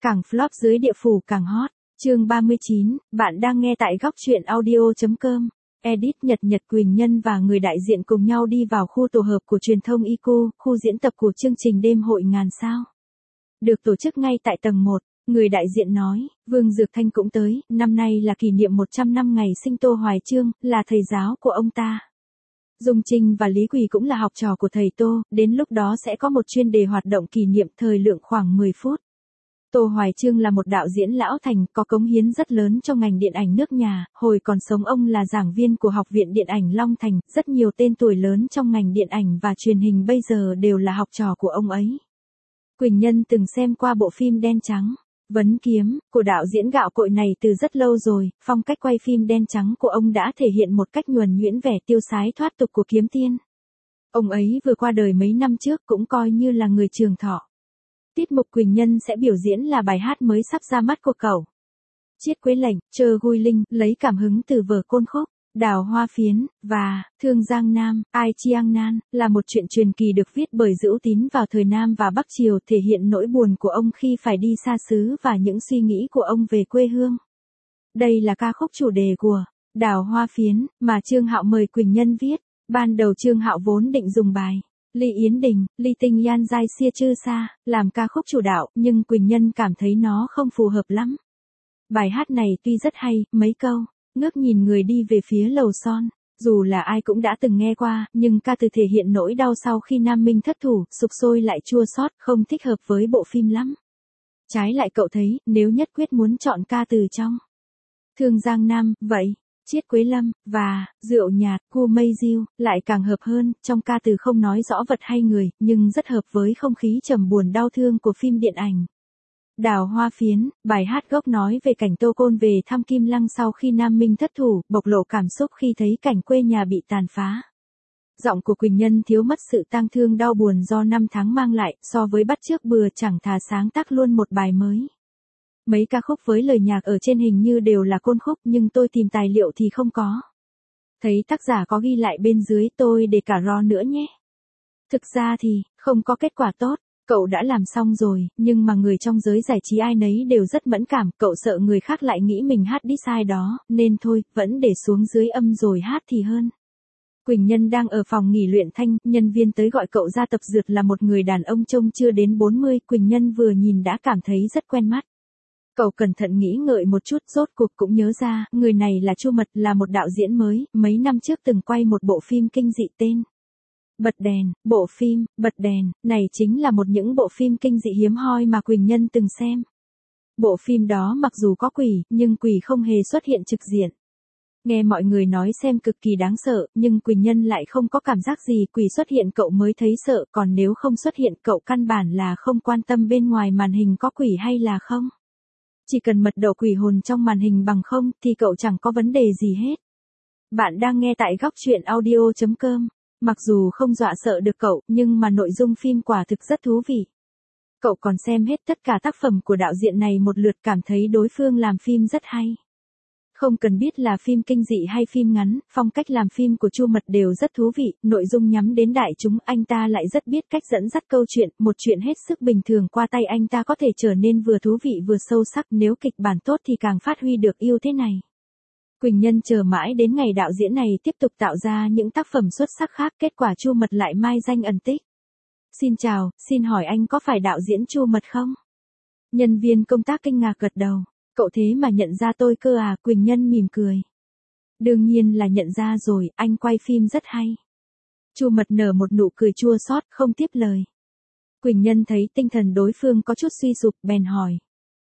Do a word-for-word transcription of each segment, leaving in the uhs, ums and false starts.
càng flop dưới địa phủ càng hot. Chương ba mươi chín, bạn đang nghe tại góc truyện audio.com. Edit Nhật Nhật Quỳnh Nhân và người đại diện cùng nhau đi vào khu tổ hợp của truyền thông i quy, khu diễn tập của chương trình đêm hội ngàn sao. Được tổ chức ngay tại tầng một, người đại diện nói, Vương Dược Thanh cũng tới, năm nay là kỷ niệm một trăm năm ngày sinh Tô Hoài Chương, là thầy giáo của ông ta. Dung Trinh và Lý Quỳ cũng là học trò của thầy Tô, đến lúc đó sẽ có một chuyên đề hoạt động kỷ niệm thời lượng khoảng mười phút. Tô Hoài Chương là một đạo diễn lão thành, có cống hiến rất lớn cho ngành điện ảnh nước nhà, hồi còn sống ông là giảng viên của Học viện Điện ảnh Long Thành, rất nhiều tên tuổi lớn trong ngành điện ảnh và truyền hình bây giờ đều là học trò của ông ấy. Quỳnh Nhân từng xem qua bộ phim Đen Trắng, Vấn Kiếm, của đạo diễn Gạo Cội này từ rất lâu rồi, phong cách quay phim Đen Trắng của ông đã thể hiện một cách nhuần nhuyễn vẻ tiêu sái thoát tục của kiếm tiên. Ông ấy vừa qua đời mấy năm trước cũng coi như là người trường thọ. Tiết mục Quỳnh Nhân sẽ biểu diễn là bài hát mới sắp ra mắt của cậu. Chiết Quế Lệnh, Chơ Gui Linh, lấy cảm hứng từ vở Côn Khúc, Đào Hoa Phiến, và Thương Giang Nam, Ai Chiang Nan, là một truyện truyền kỳ được viết bởi Dữu Tín vào thời Nam và Bắc Triều, thể hiện nỗi buồn của ông khi phải đi xa xứ và những suy nghĩ của ông về quê hương. Đây là ca khúc chủ đề của Đào Hoa Phiến, mà Trương Hạo mời Quỳnh Nhân viết. Ban đầu Trương Hạo vốn định dùng bài Ly Yến Đình, Ly Tinh Yan Giai Xia Chư Sa, làm ca khúc chủ đạo, nhưng Quỳnh Nhân cảm thấy nó không phù hợp lắm. Bài hát này tuy rất hay, mấy câu, ngước nhìn người đi về phía lầu son, dù là ai cũng đã từng nghe qua, nhưng ca từ thể hiện nỗi đau sau khi Nam Minh thất thủ, sục sôi lại chua xót, không thích hợp với bộ phim lắm. Trái lại cậu thấy, nếu nhất quyết muốn chọn ca từ trong Thương Giang Nam, vậy Chiết Quế Lâm, và Rượu Nhạt, Cua Mây Diêu, lại càng hợp hơn, trong ca từ không nói rõ vật hay người, nhưng rất hợp với không khí trầm buồn đau thương của phim điện ảnh. Đào Hoa Phiến, bài hát gốc nói về cảnh Tô Côn về thăm Kim Lăng sau khi Nam Minh thất thủ, bộc lộ cảm xúc khi thấy cảnh quê nhà bị tàn phá. Giọng của Quỳnh Nhân thiếu mất sự tang thương đau buồn do năm tháng mang lại, so với bắt chước bừa chẳng thà sáng tác luôn một bài mới. Mấy ca khúc với lời nhạc ở trên hình như đều là côn khúc nhưng tôi tìm tài liệu thì không có. Thấy tác giả có ghi lại bên dưới, tôi để cả ro nữa nhé. Thực ra thì, không có kết quả tốt, cậu đã làm xong rồi, nhưng mà người trong giới giải trí ai nấy đều rất mẫn cảm, cậu sợ người khác lại nghĩ mình hát đi sai đó, nên thôi, vẫn để xuống dưới âm rồi hát thì hơn. Quỳnh Nhân đang ở phòng nghỉ luyện thanh, nhân viên tới gọi cậu ra tập dượt là một người đàn ông trông chưa đến bốn mươi, Quỳnh Nhân vừa nhìn đã cảm thấy rất quen mắt. Cậu cẩn thận nghĩ ngợi một chút, rốt cuộc cũng nhớ ra, người này là Chu Mật, là một đạo diễn mới, mấy năm trước từng quay một bộ phim kinh dị tên Bật Đèn. Bộ phim Bật Đèn này chính là một những bộ phim kinh dị hiếm hoi mà Quỳnh Nhân từng xem. Bộ phim đó mặc dù có quỷ, nhưng quỷ không hề xuất hiện trực diện. Nghe mọi người nói xem cực kỳ đáng sợ, nhưng Quỳnh Nhân lại không có cảm giác gì, quỷ xuất hiện cậu mới thấy sợ, còn nếu không xuất hiện cậu căn bản là không quan tâm bên ngoài màn hình có quỷ hay là không. Chỉ cần mật độ quỷ hồn trong màn hình bằng không thì cậu chẳng có vấn đề gì hết. Bạn đang nghe tại góc truyện audio.com. Mặc dù không dọa sợ được cậu, nhưng mà nội dung phim quả thực rất thú vị. Cậu còn xem hết tất cả tác phẩm của đạo diễn này một lượt, cảm thấy đối phương làm phim rất hay. Không cần biết là phim kinh dị hay phim ngắn, phong cách làm phim của Chu Mật đều rất thú vị, nội dung nhắm đến đại chúng, anh ta lại rất biết cách dẫn dắt câu chuyện, một chuyện hết sức bình thường qua tay anh ta có thể trở nên vừa thú vị vừa sâu sắc, nếu kịch bản tốt thì càng phát huy được ưu thế này. Quỳnh Nhân chờ mãi đến ngày đạo diễn này tiếp tục tạo ra những tác phẩm xuất sắc khác, kết quả Chu Mật lại mai danh ẩn tích. Xin chào, xin hỏi anh có phải đạo diễn Chu Mật không? Nhân viên công tác kinh ngạc gật đầu. Cậu thế mà nhận ra tôi cơ à? Quỳnh Nhân mỉm cười. Đương nhiên là nhận ra rồi, anh quay phim rất hay. Chu Mật nở một nụ cười chua xót, không tiếp lời. Quỳnh Nhân thấy tinh thần đối phương có chút suy sụp, bèn hỏi.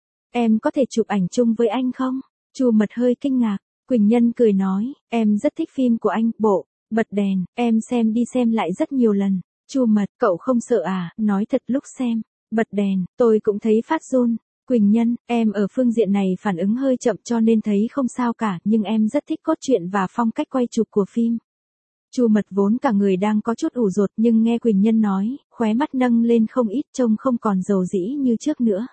Em có thể chụp ảnh chung với anh không? Chu Mật hơi kinh ngạc. Quỳnh Nhân cười nói, em rất thích phim của anh, bộ Bật Đèn, em xem đi xem lại rất nhiều lần. Chu Mật, cậu không sợ à? Nói thật, lúc xem Bật Đèn, tôi cũng thấy phát run. Quỳnh Nhân, em ở phương diện này phản ứng hơi chậm cho nên thấy không sao cả, nhưng em rất thích cốt truyện và phong cách quay chụp của phim. Chu Mật vốn cả người đang có chút ủ rột, nhưng nghe Quỳnh Nhân nói, khóe mắt nâng lên không ít, trông không còn dầu dĩ như trước nữa.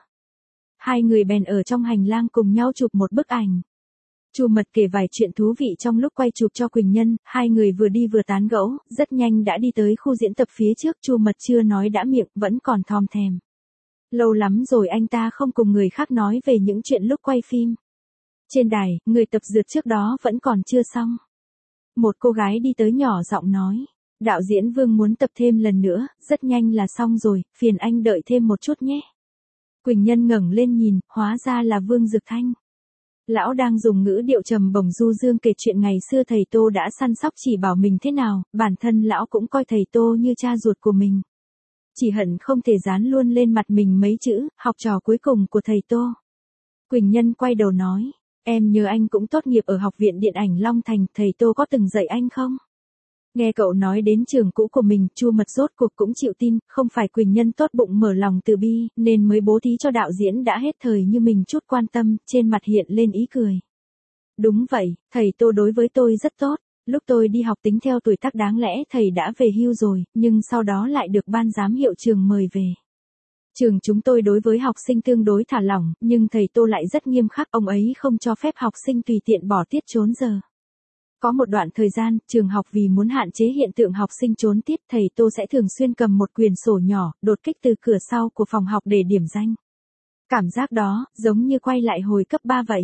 Hai người bèn ở trong hành lang cùng nhau chụp một bức ảnh. Chu Mật kể vài chuyện thú vị trong lúc quay chụp cho Quỳnh Nhân, hai người vừa đi vừa tán gẫu, rất nhanh đã đi tới khu diễn tập phía trước. Chu Mật chưa nói đã miệng, vẫn còn thòm thèm. Lâu lắm rồi anh ta không cùng người khác nói về những chuyện lúc quay phim. Trên đài, người tập dượt trước đó vẫn còn chưa xong. Một cô gái đi tới nhỏ giọng nói. Đạo diễn Vương muốn tập thêm lần nữa, rất nhanh là xong rồi, phiền anh đợi thêm một chút nhé. Quỳnh Nhân ngẩng lên nhìn, hóa ra là Vương Dực Thanh. Lão đang dùng ngữ điệu trầm bổng du dương kể chuyện ngày xưa thầy Tô đã săn sóc chỉ bảo mình thế nào, bản thân lão cũng coi thầy Tô như cha ruột của mình. Chỉ hận không thể dán luôn lên mặt mình mấy chữ, học trò cuối cùng của thầy Tô. Quỳnh Nhân quay đầu nói, em nhớ anh cũng tốt nghiệp ở Học viện Điện ảnh Long Thành, thầy Tô có từng dạy anh không? Nghe cậu nói đến trường cũ của mình, Chu Mật rốt cuộc cũng chịu tin, không phải Quỳnh Nhân tốt bụng mở lòng từ bi, nên mới bố thí cho đạo diễn đã hết thời như mình chút quan tâm, trên mặt hiện lên ý cười. Đúng vậy, thầy Tô đối với tôi rất tốt, lúc tôi đi học tính theo tuổi tác đáng lẽ thầy đã về hưu rồi, nhưng sau đó lại được ban giám hiệu trường mời về. Trường chúng tôi đối với học sinh tương đối thả lỏng, nhưng thầy Tô lại rất nghiêm khắc, ông ấy không cho phép học sinh tùy tiện bỏ tiết trốn giờ. Có một đoạn thời gian, trường học vì muốn hạn chế hiện tượng học sinh trốn tiết, thầy Tô sẽ thường xuyên cầm một quyển sổ nhỏ, đột kích từ cửa sau của phòng học để điểm danh. Cảm giác đó, giống như quay lại hồi cấp ba vậy.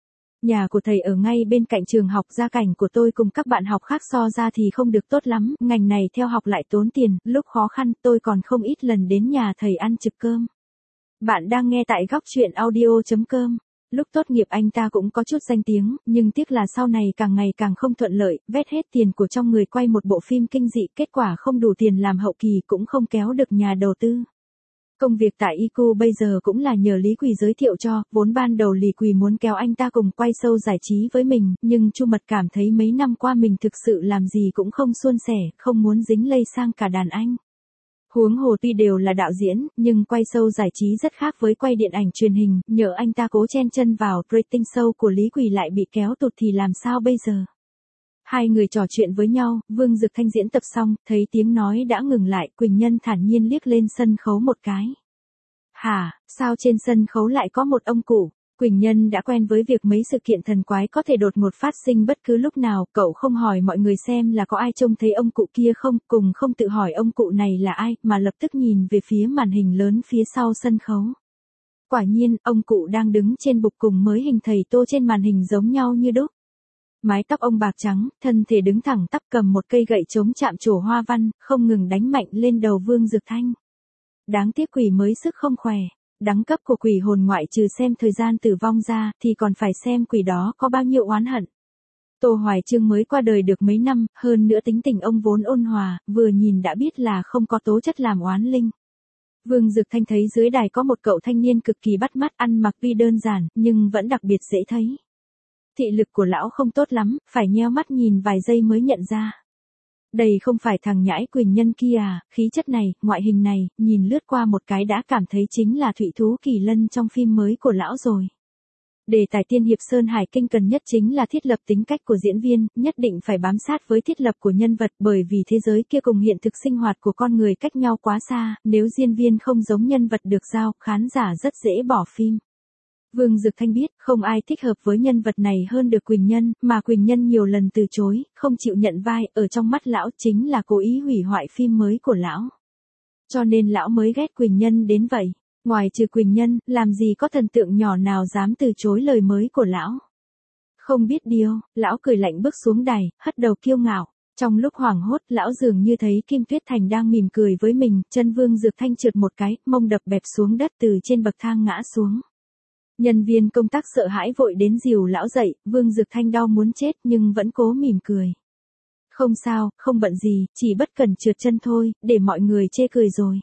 Nhà của thầy ở ngay bên cạnh trường học, gia cảnh của tôi cùng các bạn học khác so ra thì không được tốt lắm, ngành này theo học lại tốn tiền, lúc khó khăn tôi còn không ít lần đến nhà thầy ăn trực cơm. Bạn đang nghe tại góc truyện audio chấm com. Lúc tốt nghiệp anh ta cũng có chút danh tiếng, nhưng tiếc là sau này càng ngày càng không thuận lợi, vét hết tiền của trong người quay một bộ phim kinh dị, kết quả không đủ tiền làm hậu kỳ cũng không kéo được nhà đầu tư. Công việc tại i quy bây giờ cũng là nhờ Lý Quỳ giới thiệu cho, vốn ban đầu Lý Quỳ muốn kéo anh ta cùng quay show giải trí với mình, nhưng Chu Mật cảm thấy mấy năm qua mình thực sự làm gì cũng không suôn sẻ, không muốn dính lây sang cả đàn anh. Huống hồ tuy đều là đạo diễn, nhưng quay show giải trí rất khác với quay điện ảnh truyền hình, nhờ anh ta cố chen chân vào rating show của Lý Quỳ lại bị kéo tụt thì làm sao bây giờ? Hai người trò chuyện với nhau, Vương Dực Thanh diễn tập xong, thấy tiếng nói đã ngừng lại, Quỳnh Nhân thản nhiên liếc lên sân khấu một cái. Hả, sao trên sân khấu lại có một ông cụ? Quỳnh Nhân đã quen với việc mấy sự kiện thần quái có thể đột ngột phát sinh bất cứ lúc nào, cậu không hỏi mọi người xem là có ai trông thấy ông cụ kia không, cùng không tự hỏi ông cụ này là ai, mà lập tức nhìn về phía màn hình lớn phía sau sân khấu. Quả nhiên, ông cụ đang đứng trên bục cùng mới hình thầy Tô trên màn hình giống nhau như đúc. Mái tóc ông bạc trắng, thân thể đứng thẳng tắp cầm một cây gậy chống chạm trổ hoa văn, không ngừng đánh mạnh lên đầu Vương Dực Thanh. Đáng tiếc quỷ mới sức không khỏe. Đẳng cấp của quỷ hồn ngoại trừ xem thời gian tử vong ra, thì còn phải xem quỷ đó có bao nhiêu oán hận. Tô Hoài Chương mới qua đời được mấy năm, hơn nữa tính tình ông vốn ôn hòa, vừa nhìn đã biết là không có tố chất làm oán linh. Vương Dực Thanh thấy dưới đài có một cậu thanh niên cực kỳ bắt mắt, ăn mặc tuy đơn giản, nhưng vẫn đặc biệt dễ thấy. Thị lực của lão không tốt lắm, phải nheo mắt nhìn vài giây mới nhận ra. Đây không phải thằng nhãi Quỳnh Nhân kia à, khí chất này, ngoại hình này, nhìn lướt qua một cái đã cảm thấy chính là Thụy Thú Kỳ Lân trong phim mới của lão rồi. Đề tài tiên hiệp Sơn Hải Kinh cần nhất chính là thiết lập tính cách của diễn viên, nhất định phải bám sát với thiết lập của nhân vật, bởi vì thế giới kia cùng hiện thực sinh hoạt của con người cách nhau quá xa, nếu diễn viên không giống nhân vật được giao, khán giả rất dễ bỏ phim. Vương Dực Thanh biết, không ai thích hợp với nhân vật này hơn được Quỳnh Nhân, mà Quỳnh Nhân nhiều lần từ chối, không chịu nhận vai, ở trong mắt lão chính là cố ý hủy hoại phim mới của lão. Cho nên lão mới ghét Quỳnh Nhân đến vậy. Ngoài trừ Quỳnh Nhân, làm gì có thần tượng nhỏ nào dám từ chối lời mới của lão. Không biết điều, lão cười lạnh bước xuống đài, hất đầu kiêu ngạo. Trong lúc hoảng hốt, lão dường như thấy Kim Tuyết Thành đang mỉm cười với mình, chân Vương Dực Thanh trượt một cái, mông đập bẹp xuống đất từ trên bậc thang ngã xuống. Nhân viên công tác sợ hãi vội đến dìu lão dậy, Vương Dực Thanh đau muốn chết nhưng vẫn cố mỉm cười. Không sao, không bận gì, chỉ bất cần trượt chân thôi, để mọi người chê cười rồi.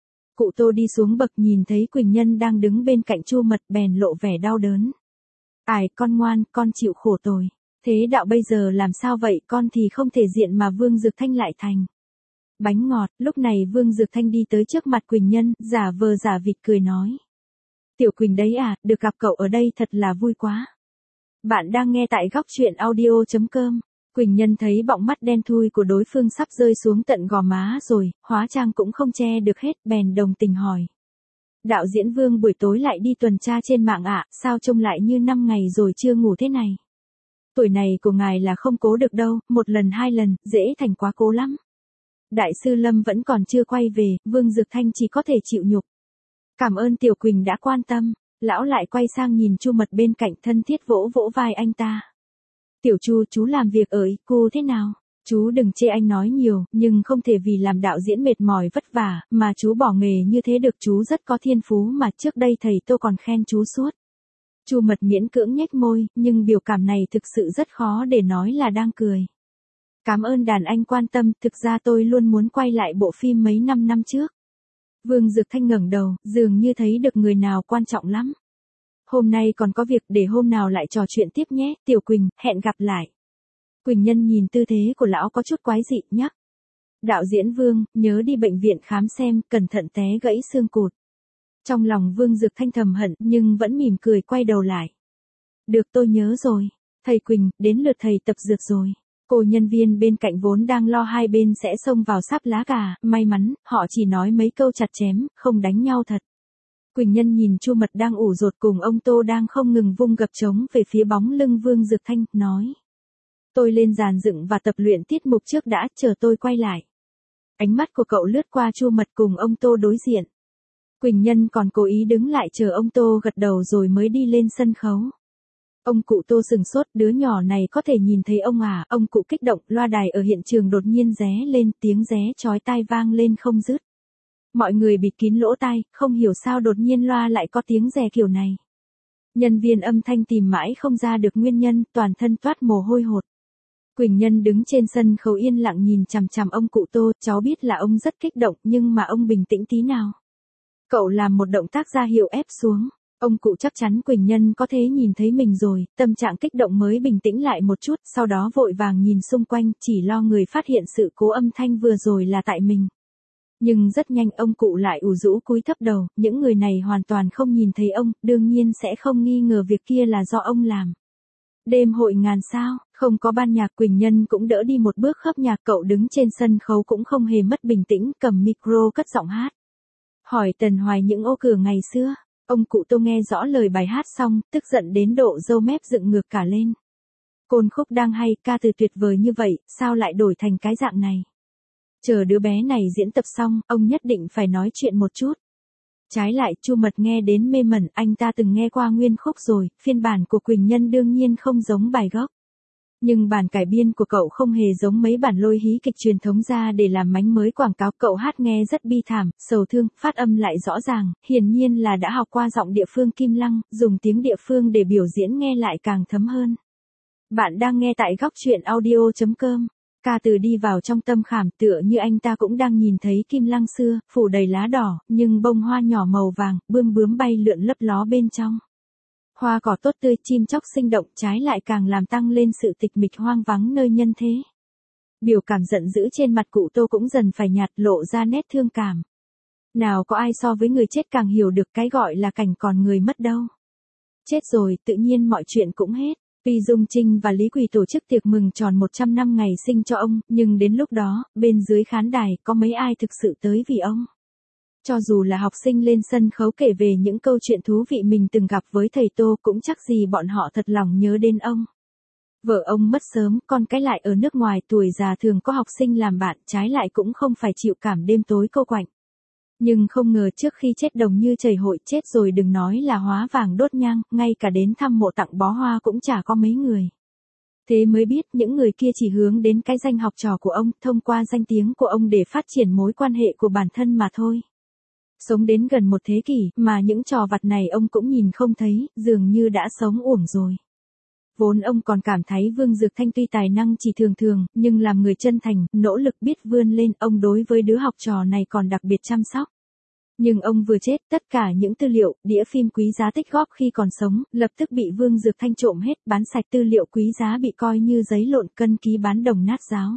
Cụ Tô đi xuống bậc nhìn thấy Quỳnh Nhân đang đứng bên cạnh Chu Mật bèn lộ vẻ đau đớn. Ải, con ngoan, con chịu khổ tồi. Thế đạo bây giờ làm sao vậy, con thì không thể diện mà Vương Dực Thanh lại thành bánh ngọt. Lúc này Vương Dực Thanh đi tới trước mặt Quỳnh Nhân, giả vờ giả vịt cười nói. Tiểu Quỳnh đấy à, được gặp cậu ở đây thật là vui quá. Bạn đang nghe tại góc truyện audio chấm com. Quỳnh Nhân thấy bọng mắt đen thui của đối phương sắp rơi xuống tận gò má rồi, hóa trang cũng không che được hết, bèn đồng tình hỏi. Đạo diễn Vương buổi tối lại đi tuần tra trên mạng ạ, à, sao trông lại như năm ngày rồi chưa ngủ thế này? Tuổi này của ngài là không cố được đâu, một lần hai lần, dễ thành quá cố lắm. Đại sư Lâm vẫn còn chưa quay về, Vương Dực Thanh chỉ có thể chịu nhục. Cảm ơn Tiểu Quỳnh đã quan tâm. Lão lại quay sang nhìn Chu Mật bên cạnh thân thiết vỗ vỗ vai anh ta. Tiểu Chu, chú làm việc ở i quy thế nào? Chú đừng chê anh nói nhiều, nhưng không thể vì làm đạo diễn mệt mỏi vất vả, mà chú bỏ nghề như thế được, chú rất có thiên phú mà trước đây thầy Tô còn khen chú suốt. Chu Mật miễn cưỡng nhếch môi, nhưng biểu cảm này thực sự rất khó để nói là đang cười. Cảm ơn đàn anh quan tâm, thực ra tôi luôn muốn quay lại bộ phim mấy năm năm trước. Vương Dược Thanh ngẩng đầu, dường như thấy được người nào quan trọng lắm. Hôm nay còn có việc, để hôm nào lại trò chuyện tiếp nhé, Tiểu Quỳnh, hẹn gặp lại. Quỳnh Nhân nhìn tư thế của lão có chút quái dị, nhắc. Đạo diễn Vương, nhớ đi bệnh viện khám xem, cẩn thận té gãy xương cụt. Trong lòng Vương Dược Thanh thầm hận, nhưng vẫn mỉm cười quay đầu lại. Được, tôi nhớ rồi. Thầy Quỳnh, đến lượt thầy tập dược rồi. Cô nhân viên bên cạnh vốn đang lo hai bên sẽ xông vào sáp lá gà, may mắn, họ chỉ nói mấy câu chặt chém, không đánh nhau thật. Quỳnh Nhân nhìn Chu Mật đang ủ rột cùng ông Tô đang không ngừng vung gập trống về phía bóng lưng Vương Dược Thanh, nói. Tôi lên dàn dựng và tập luyện tiết mục trước đã, chờ tôi quay lại. Ánh mắt của cậu lướt qua Chu Mật cùng ông Tô đối diện. Quỳnh Nhân còn cố ý đứng lại chờ ông Tô gật đầu rồi mới đi lên sân khấu. Ông cụ Tô sừng sốt, đứa nhỏ này có thể nhìn thấy ông à, ông cụ kích động, loa đài ở hiện trường đột nhiên ré lên, tiếng ré chói tai vang lên không dứt. Mọi người bịt kín lỗ tai, không hiểu sao đột nhiên loa lại có tiếng rè kiểu này. Nhân viên âm thanh tìm mãi không ra được nguyên nhân, toàn thân toát mồ hôi hột. Quỳnh Nhân đứng trên sân khấu yên lặng nhìn chằm chằm ông cụ Tô, cháu biết là ông rất kích động, nhưng mà ông bình tĩnh tí nào. Cậu làm một động tác ra hiệu ép xuống. Ông cụ chắc chắn Quỳnh Nhân có thế nhìn thấy mình rồi, tâm trạng kích động mới bình tĩnh lại một chút, sau đó vội vàng nhìn xung quanh, chỉ lo người phát hiện sự cố âm thanh vừa rồi là tại mình. Nhưng rất nhanh ông cụ lại ủ rũ cúi thấp đầu, những người này hoàn toàn không nhìn thấy ông, đương nhiên sẽ không nghi ngờ việc kia là do ông làm. Đêm hội ngàn sao, không có ban nhạc, Quỳnh Nhân cũng đỡ đi một bước khớp nhạc, cậu đứng trên sân khấu cũng không hề mất bình tĩnh, cầm micro cất giọng hát. Hỏi Tần Hoài những ô cửa ngày xưa. Ông cụ Tô nghe rõ lời bài hát xong, tức giận đến độ râu mép dựng ngược cả lên. Côn khúc đang hay, ca từ tuyệt vời như vậy, sao lại đổi thành cái dạng này? Chờ đứa bé này diễn tập xong, ông nhất định phải nói chuyện một chút. Trái lại, Chu Mật nghe đến mê mẩn, anh ta từng nghe qua nguyên khúc rồi, phiên bản của Quỳnh Nhân đương nhiên không giống bài gốc. Nhưng bản cải biên của cậu không hề giống mấy bản lôi hí kịch truyền thống ra để làm mánh mới quảng cáo, cậu hát nghe rất bi thảm, sầu thương, phát âm lại rõ ràng, hiển nhiên là đã học qua giọng địa phương Kim Lăng, dùng tiếng địa phương để biểu diễn nghe lại càng thấm hơn. Bạn đang nghe tại góc truyện audio chấm com. Ca từ đi vào trong tâm khảm, tựa như anh ta cũng đang nhìn thấy Kim Lăng xưa, phủ đầy lá đỏ, nhưng bông hoa nhỏ màu vàng, bươm bướm bay lượn lấp ló bên trong. Hoa cỏ tốt tươi, chim chóc sinh động, trái lại càng làm tăng lên sự tịch mịch hoang vắng nơi nhân thế. Biểu cảm giận dữ trên mặt cụ Tô cũng dần phải nhạt, lộ ra nét thương cảm. Nào có ai so với người chết càng hiểu được cái gọi là cảnh còn người mất đâu. Chết rồi, tự nhiên mọi chuyện cũng hết. Tuy Dung Trinh và Lý Quỳ tổ chức tiệc mừng tròn một trăm năm ngày sinh cho ông, nhưng đến lúc đó, bên dưới khán đài, có mấy ai thực sự tới vì ông. Cho dù là học sinh lên sân khấu kể về những câu chuyện thú vị mình từng gặp với thầy Tô, cũng chắc gì bọn họ thật lòng nhớ đến ông. Vợ ông mất sớm, con cái lại ở nước ngoài, tuổi già thường có học sinh làm bạn, trái lại cũng không phải chịu cảm đêm tối cô quạnh. Nhưng không ngờ trước khi chết đồng như chảy hội, chết rồi đừng nói là hóa vàng đốt nhang, ngay cả đến thăm mộ tặng bó hoa cũng chả có mấy người. Thế mới biết những người kia chỉ hướng đến cái danh học trò của ông, thông qua danh tiếng của ông để phát triển mối quan hệ của bản thân mà thôi. Sống đến gần một thế kỷ, mà những trò vặt này ông cũng nhìn không thấy, dường như đã sống uổng rồi. Vốn ông còn cảm thấy Vương Dược Thanh tuy tài năng chỉ thường thường, nhưng làm người chân thành, nỗ lực biết vươn lên, ông đối với đứa học trò này còn đặc biệt chăm sóc. Nhưng ông vừa chết, tất cả những tư liệu, đĩa phim quý giá tích góp khi còn sống, lập tức bị Vương Dược Thanh trộm hết, bán sạch, tư liệu quý giá bị coi như giấy lộn cân ký bán đồng nát giáo.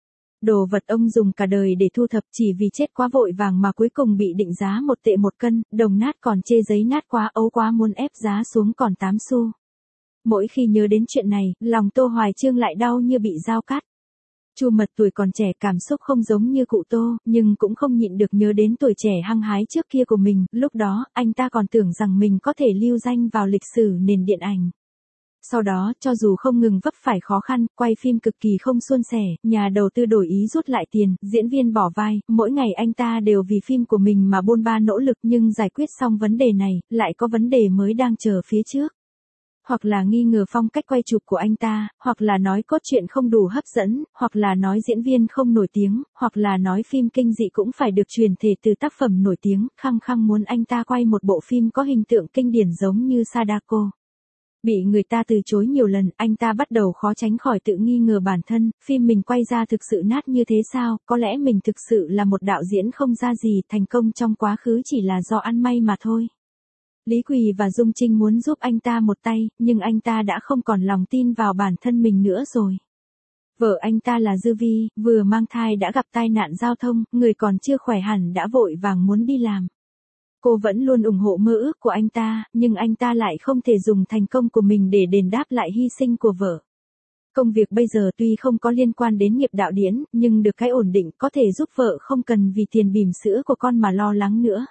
Đồ vật ông dùng cả đời để thu thập, chỉ vì chết quá vội vàng mà cuối cùng bị định giá một tệ một cân, đồng nát còn chê giấy nát quá, ấu quá muốn ép giá xuống còn tám xu. Mỗi khi nhớ đến chuyện này, lòng Tô Hoài Chương lại đau như bị dao cắt. Chu Mật tuổi còn trẻ, cảm xúc không giống như cụ Tô, nhưng cũng không nhịn được nhớ đến tuổi trẻ hăng hái trước kia của mình, lúc đó, anh ta còn tưởng rằng mình có thể lưu danh vào lịch sử nền điện ảnh. Sau đó, cho dù không ngừng vấp phải khó khăn, quay phim cực kỳ không suôn sẻ, nhà đầu tư đổi ý rút lại tiền, diễn viên bỏ vai, mỗi ngày anh ta đều vì phim của mình mà bôn ba nỗ lực nhưng giải quyết xong vấn đề này, lại có vấn đề mới đang chờ phía trước. Hoặc là nghi ngờ phong cách quay chụp của anh ta, hoặc là nói cốt truyện không đủ hấp dẫn, hoặc là nói diễn viên không nổi tiếng, hoặc là nói phim kinh dị cũng phải được truyền thể từ tác phẩm nổi tiếng, khăng khăng muốn anh ta quay một bộ phim có hình tượng kinh điển giống như Sadako. Bị người ta từ chối nhiều lần, anh ta bắt đầu khó tránh khỏi tự nghi ngờ bản thân, phim mình quay ra thực sự nát như thế sao, có lẽ mình thực sự là một đạo diễn không ra gì, thành công trong quá khứ chỉ là do ăn may mà thôi. Lý Quỳ và Dung Trinh muốn giúp anh ta một tay, nhưng anh ta đã không còn lòng tin vào bản thân mình nữa rồi. Vợ anh ta là Dư Vi, vừa mang thai đã gặp tai nạn giao thông, người còn chưa khỏe hẳn đã vội vàng muốn đi làm. Cô vẫn luôn ủng hộ mơ ước của anh ta, nhưng anh ta lại không thể dùng thành công của mình để đền đáp lại hy sinh của vợ. Công việc bây giờ tuy không có liên quan đến nghiệp đạo diễn, nhưng được cái ổn định có thể giúp vợ không cần vì tiền bỉm sữa của con mà lo lắng nữa.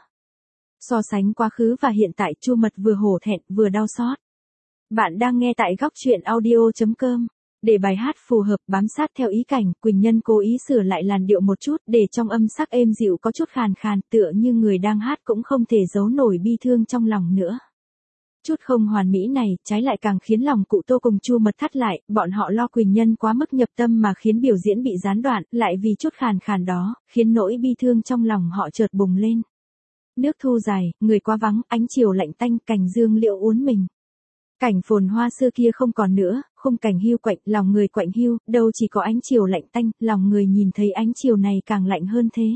So sánh quá khứ và hiện tại, Chu Mật vừa hổ thẹn vừa đau xót. Bạn đang nghe tại góc truyện audio chấm com. Để bài hát phù hợp bám sát theo ý cảnh, Quỳnh Nhân cố ý sửa lại làn điệu một chút để trong âm sắc êm dịu có chút khàn khàn, tựa như người đang hát cũng không thể giấu nổi bi thương trong lòng nữa. Chút không hoàn mỹ này, trái lại càng khiến lòng cụ Tô cùng Chu Mật thắt lại, bọn họ lo Quỳnh Nhân quá mức nhập tâm mà khiến biểu diễn bị gián đoạn, lại vì chút khàn khàn đó, khiến nỗi bi thương trong lòng họ chợt bùng lên. Nước thu dài, người quá vắng, ánh chiều lạnh tanh, cành dương liễu uốn mình. Cảnh phồn hoa xưa kia không còn nữa, khung cảnh hiu quạnh, lòng người quạnh hiu, đâu chỉ có ánh chiều lạnh tanh, lòng người nhìn thấy ánh chiều này càng lạnh hơn thế.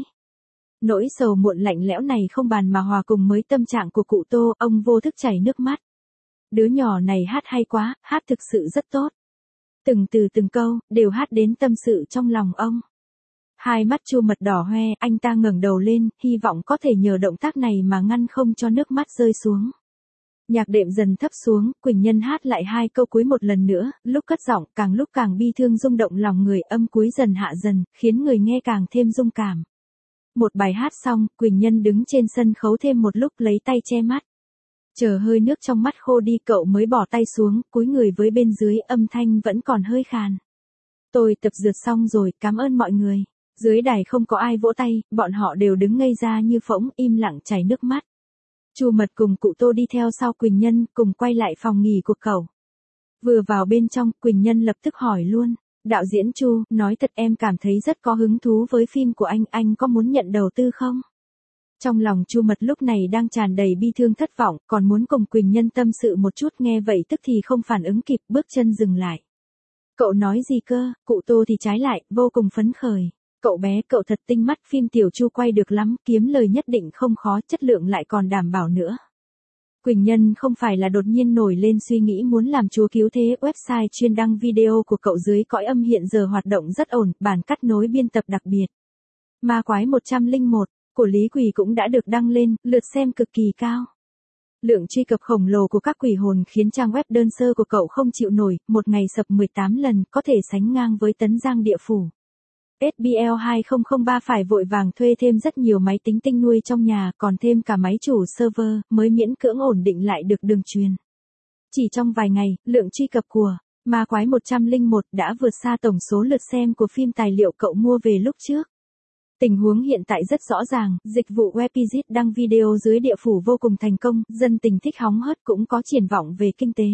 Nỗi sầu muộn lạnh lẽo này không bàn mà hòa cùng với tâm trạng của cụ Tô, ông vô thức chảy nước mắt. Đứa nhỏ này hát hay quá, hát thực sự rất tốt. Từng từ từng câu, đều hát đến tâm sự trong lòng ông. Hai mắt Chu Mật đỏ hoe, anh ta ngẩng đầu lên, hy vọng có thể nhờ động tác này mà ngăn không cho nước mắt rơi xuống. Nhạc đệm dần thấp xuống, Quỳnh Nhân hát lại hai câu cuối một lần nữa, lúc cất giọng, càng lúc càng bi thương rung động lòng người, âm cuối dần hạ dần, khiến người nghe càng thêm rung cảm. Một bài hát xong, Quỳnh Nhân đứng trên sân khấu thêm một lúc lấy tay che mắt. Chờ hơi nước trong mắt khô đi cậu mới bỏ tay xuống, cúi người với bên dưới, âm thanh vẫn còn hơi khàn. Tôi tập dượt xong rồi, cảm ơn mọi người. Dưới đài không có ai vỗ tay, bọn họ đều đứng ngây ra như phỗng, im lặng chảy nước mắt. Chu Mật cùng cụ Tô đi theo sau Quỳnh Nhân, cùng quay lại phòng nghỉ của cậu. Vừa vào bên trong, Quỳnh Nhân lập tức hỏi luôn, đạo diễn Chu, nói thật em cảm thấy rất có hứng thú với phim của anh, anh có muốn nhận đầu tư không? Trong lòng Chu Mật lúc này đang tràn đầy bi thương thất vọng, còn muốn cùng Quỳnh Nhân tâm sự một chút, nghe vậy tức thì không phản ứng kịp, bước chân dừng lại. Cậu nói gì cơ? Cụ Tô thì trái lại, vô cùng phấn khởi. Cậu bé, cậu thật tinh mắt, phim Tiểu Chu quay được lắm, kiếm lời nhất định không khó, chất lượng lại còn đảm bảo nữa. Quỳnh Nhân không phải là đột nhiên nổi lên suy nghĩ muốn làm chúa cứu thế, website chuyên đăng video của cậu dưới cõi âm hiện giờ hoạt động rất ổn, bản cắt nối biên tập đặc biệt. Ma Quái một không một, của Lý Quỳ cũng đã được đăng lên, lượt xem cực kỳ cao. Lượng truy cập khổng lồ của các quỷ hồn khiến trang web đơn sơ của cậu không chịu nổi, một ngày sập mười tám lần, có thể sánh ngang với Tấn Giang Địa Phủ. ét bê lờ hai không không ba phải vội vàng thuê thêm rất nhiều máy tính tinh nuôi trong nhà, còn thêm cả máy chủ server, mới miễn cưỡng ổn định lại được đường truyền. Chỉ trong vài ngày, lượng truy cập của Ma Quái một không một đã vượt xa tổng số lượt xem của phim tài liệu cậu mua về lúc trước. Tình huống hiện tại rất rõ ràng, dịch vụ Webizit đăng video dưới địa phủ vô cùng thành công, dân tình thích hóng hớt cũng có triển vọng về kinh tế.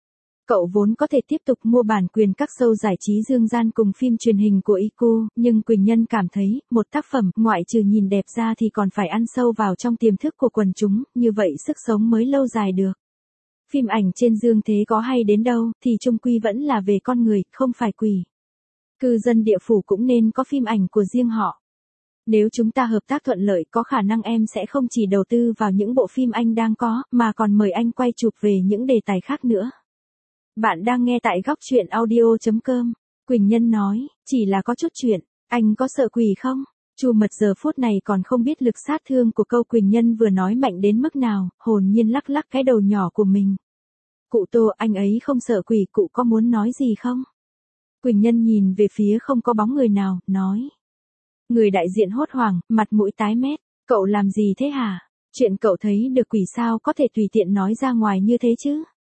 Cậu vốn có thể tiếp tục mua bản quyền các show giải trí dương gian cùng phim truyền hình của i quy, nhưng Quỳnh Nhân cảm thấy, một tác phẩm, ngoại trừ nhìn đẹp ra thì còn phải ăn sâu vào trong tiềm thức của quần chúng, như vậy sức sống mới lâu dài được. Phim ảnh trên dương thế có hay đến đâu, thì chung quy vẫn là về con người, không phải quỷ. Cư dân địa phủ cũng nên có phim ảnh của riêng họ. Nếu chúng ta hợp tác thuận lợi, có khả năng em sẽ không chỉ đầu tư vào những bộ phim anh đang có, mà còn mời anh quay chụp về những đề tài khác nữa. Bạn đang nghe tại góc truyện audio chấm com. Quỳnh Nhân nói, chỉ là có chút chuyện, anh có sợ quỷ không? Chu Mật giờ phút này còn không biết lực sát thương của câu Quỳnh Nhân vừa nói mạnh đến mức nào, hồn nhiên lắc lắc cái đầu nhỏ của mình. Cụ Tô, anh ấy không sợ quỷ, cụ có muốn nói gì không? Quỳnh Nhân nhìn về phía không có bóng người nào, nói. Người đại diện hốt hoảng, mặt mũi tái mét, cậu làm gì thế hả? Chuyện cậu thấy được quỷ sao có thể tùy tiện nói ra ngoài như thế chứ?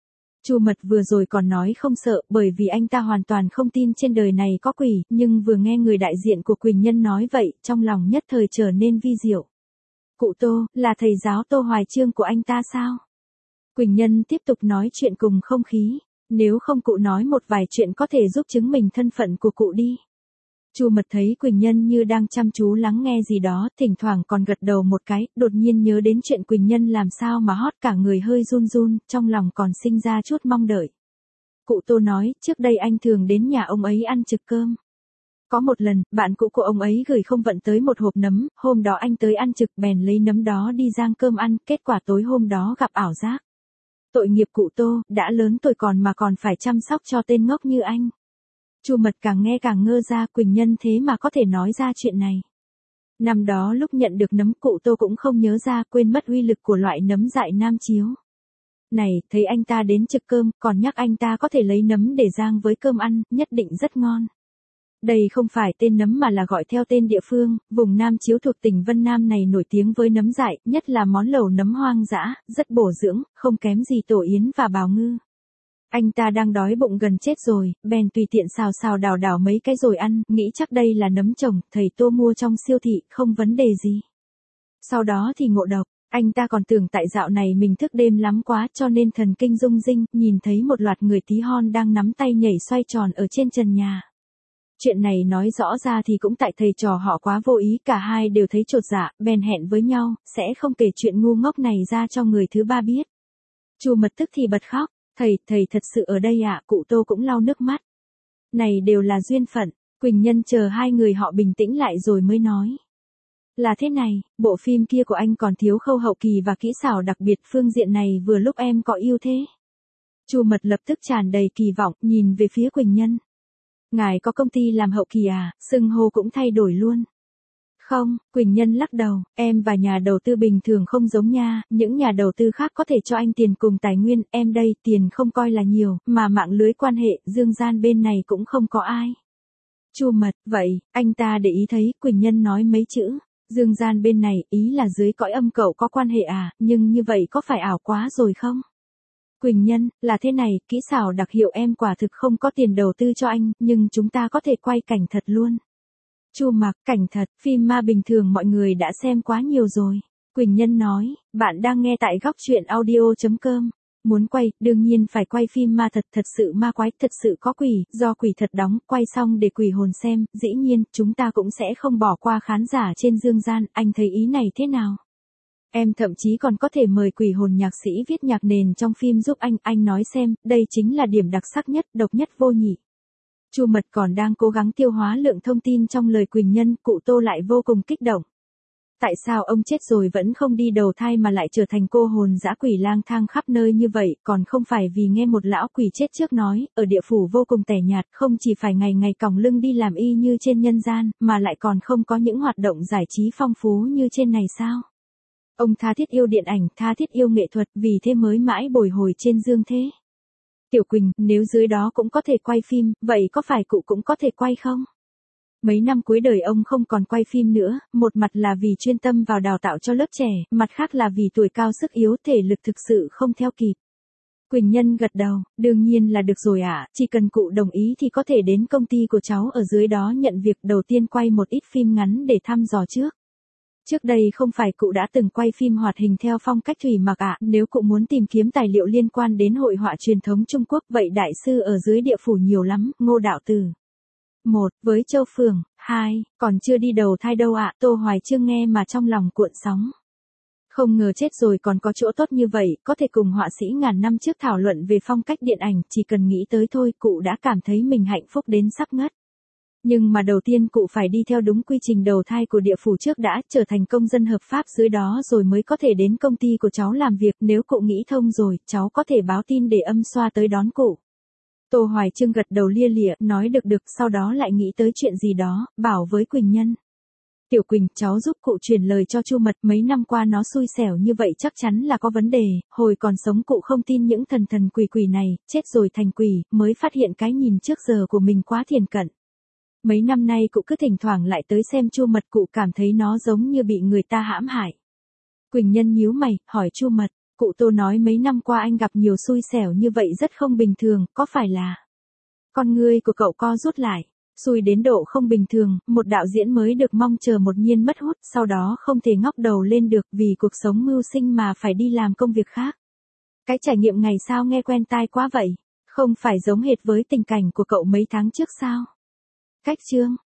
Chu Mật vừa rồi còn nói không sợ bởi vì anh ta hoàn toàn không tin trên đời này có quỷ, nhưng vừa nghe người đại diện của Quỳnh Nhân nói vậy, trong lòng nhất thời trở nên vi diệu. Cụ Tô, là thầy giáo Tô Hoài Chương của anh ta sao? Quỳnh Nhân tiếp tục nói chuyện cùng không khí, nếu không cụ nói một vài chuyện có thể giúp chứng minh thân phận của cụ đi. Chu Mật thấy Quỳnh Nhân như đang chăm chú lắng nghe gì đó, thỉnh thoảng còn gật đầu một cái, đột nhiên nhớ đến chuyện Quỳnh Nhân làm sao mà hót cả người hơi run run, trong lòng còn sinh ra chút mong đợi. Cụ Tô nói, trước đây anh thường đến nhà ông ấy ăn trực cơm. Có một lần, bạn cũ của ông ấy gửi không vận tới một hộp nấm, hôm đó anh tới ăn trực bèn lấy nấm đó đi rang cơm ăn, kết quả tối hôm đó gặp ảo giác. Tội nghiệp cụ Tô, đã lớn tuổi còn mà còn phải chăm sóc cho tên ngốc như anh. Chu Mật càng nghe càng ngơ ra, Quỳnh Nhân thế mà có thể nói ra chuyện này. Năm đó lúc nhận được nấm, cụ Tô cũng không nhớ ra, quên mất uy lực của loại nấm dại nam chiếu. Này, thấy anh ta đến trực cơm, còn nhắc anh ta có thể lấy nấm để rang với cơm ăn, nhất định rất ngon. Đây không phải tên nấm mà là gọi theo tên địa phương, vùng Nam Chiếu thuộc tỉnh Vân Nam này nổi tiếng với nấm dại, nhất là món lẩu nấm hoang dã, rất bổ dưỡng, không kém gì tổ yến và bào ngư. Anh ta đang đói bụng gần chết rồi, bèn tùy tiện xào xào đào đào mấy cái rồi ăn, nghĩ chắc đây là nấm trồng, thầy Tô mua trong siêu thị, không vấn đề gì. Sau đó thì ngộ độc, anh ta còn tưởng tại dạo này mình thức đêm lắm quá cho nên thần kinh rung rinh, nhìn thấy một loạt người tí hon đang nắm tay nhảy xoay tròn ở trên trần nhà. Chuyện này nói rõ ra thì cũng tại thầy trò họ quá vô ý, cả hai đều thấy chột dạ, bèn hẹn với nhau, sẽ không kể chuyện ngu ngốc này ra cho người thứ ba biết. Chu Mật tức thì bật khóc, thầy, thầy thật sự ở đây ạ, cụ Tô cũng lau nước mắt. Này đều là duyên phận, Quỳnh Nhân chờ hai người họ bình tĩnh lại rồi mới nói. Là thế này, bộ phim kia của anh còn thiếu khâu hậu kỳ và kỹ xảo đặc biệt, phương diện này vừa lúc em có ưu thế. Chu Mật lập tức tràn đầy kỳ vọng, nhìn về phía Quỳnh Nhân. Ngài có công ty làm hậu kỳ à, xưng hô cũng thay đổi luôn. Không, Quỳnh Nhân lắc đầu, em và nhà đầu tư bình thường không giống nha, những nhà đầu tư khác có thể cho anh tiền cùng tài nguyên, em đây tiền không coi là nhiều, mà mạng lưới quan hệ, dương gian bên này cũng không có ai. Chu Mật, vậy, anh ta để ý thấy, Quỳnh Nhân nói mấy chữ, dương gian bên này, ý là dưới cõi âm cậu có quan hệ à, nhưng như vậy có phải ảo quá rồi không? Quỳnh Nhân, là thế này, kỹ xảo đặc hiệu em quả thực không có tiền đầu tư cho anh, nhưng chúng ta có thể quay cảnh thật luôn. Chu Mạc, cảnh thật, phim ma bình thường mọi người đã xem quá nhiều rồi. Quỳnh Nhân nói, bạn đang nghe tại góc truyện audio chấm com. Muốn quay, đương nhiên phải quay phim ma thật, thật sự ma quái, thật sự có quỷ, do quỷ thật đóng, quay xong để quỷ hồn xem, dĩ nhiên, chúng ta cũng sẽ không bỏ qua khán giả trên dương gian, anh thấy ý này thế nào? Em thậm chí còn có thể mời quỷ hồn nhạc sĩ viết nhạc nền trong phim giúp anh, anh nói xem, đây chính là điểm đặc sắc nhất, độc nhất vô nhị. Chu Mật còn đang cố gắng tiêu hóa lượng thông tin trong lời Quỳnh Nhân, cụ Tô lại vô cùng kích động. Tại sao ông chết rồi vẫn không đi đầu thai mà lại trở thành cô hồn dã quỷ lang thang khắp nơi như vậy, còn không phải vì nghe một lão quỷ chết trước nói, ở địa phủ vô cùng tẻ nhạt, không chỉ phải ngày ngày còng lưng đi làm y như trên nhân gian, mà lại còn không có những hoạt động giải trí phong phú như trên này sao? Ông tha thiết yêu điện ảnh, tha thiết yêu nghệ thuật, vì thế mới mãi bồi hồi trên dương thế. Tiểu Quỳnh, nếu dưới đó cũng có thể quay phim, vậy có phải cụ cũng có thể quay không? Mấy năm cuối đời ông không còn quay phim nữa, một mặt là vì chuyên tâm vào đào tạo cho lớp trẻ, mặt khác là vì tuổi cao sức yếu, thể lực thực sự không theo kịp. Quỳnh Nhân gật đầu, đương nhiên là được rồi ạ, à, chỉ cần cụ đồng ý thì có thể đến công ty của cháu ở dưới đó nhận việc, đầu tiên quay một ít phim ngắn để thăm dò trước. Trước đây không phải cụ đã từng quay phim hoạt hình theo phong cách Thủy Mặc ạ, à, nếu cụ muốn tìm kiếm tài liệu liên quan đến hội họa truyền thống Trung Quốc, vậy đại sư ở dưới địa phủ nhiều lắm, Ngô Đạo Tử. Một, với Châu Phường, hai, còn chưa đi đầu thai đâu ạ, à, Tô Hoài Chương nghe mà trong lòng cuộn sóng. Không ngờ chết rồi còn có chỗ tốt như vậy, có thể cùng họa sĩ ngàn năm trước thảo luận về phong cách điện ảnh, chỉ cần nghĩ tới thôi, cụ đã cảm thấy mình hạnh phúc đến sắp ngất. Nhưng mà đầu tiên cụ phải đi theo đúng quy trình đầu thai của địa phủ trước đã, trở thành công dân hợp pháp dưới đó rồi mới có thể đến công ty của cháu làm việc, nếu cụ nghĩ thông rồi, cháu có thể báo tin để âm xoa tới đón cụ. Tô Hoài Chương gật đầu lia lịa, nói được được, sau đó lại nghĩ tới chuyện gì đó, bảo với Quỳnh Nhân. Tiểu Quỳnh, cháu giúp cụ truyền lời cho Chu Mật, mấy năm qua nó xui xẻo như vậy chắc chắn là có vấn đề, hồi còn sống cụ không tin những thần thần quỷ quỷ này, chết rồi thành quỷ, mới phát hiện cái nhìn trước giờ của mình quá thiền cận. Mấy năm nay cụ cứ thỉnh thoảng lại tới xem Chu Mật, cụ cảm thấy nó giống như bị người ta hãm hại. Quỳnh Nhân nhíu mày, hỏi Chu Mật, Cụ Tô nói mấy năm qua anh gặp nhiều xui xẻo như vậy rất không bình thường, có phải là... Con ngươi của cậu co rút lại. Xui đến độ không bình thường, một đạo diễn mới được mong chờ một nhiên mất hút, sau đó không thể ngóc đầu lên được vì cuộc sống mưu sinh mà phải đi làm công việc khác. Cái trải nghiệm ngày sao nghe quen tai quá vậy? Không phải giống hệt với tình cảnh của cậu mấy tháng trước sao? Cách chương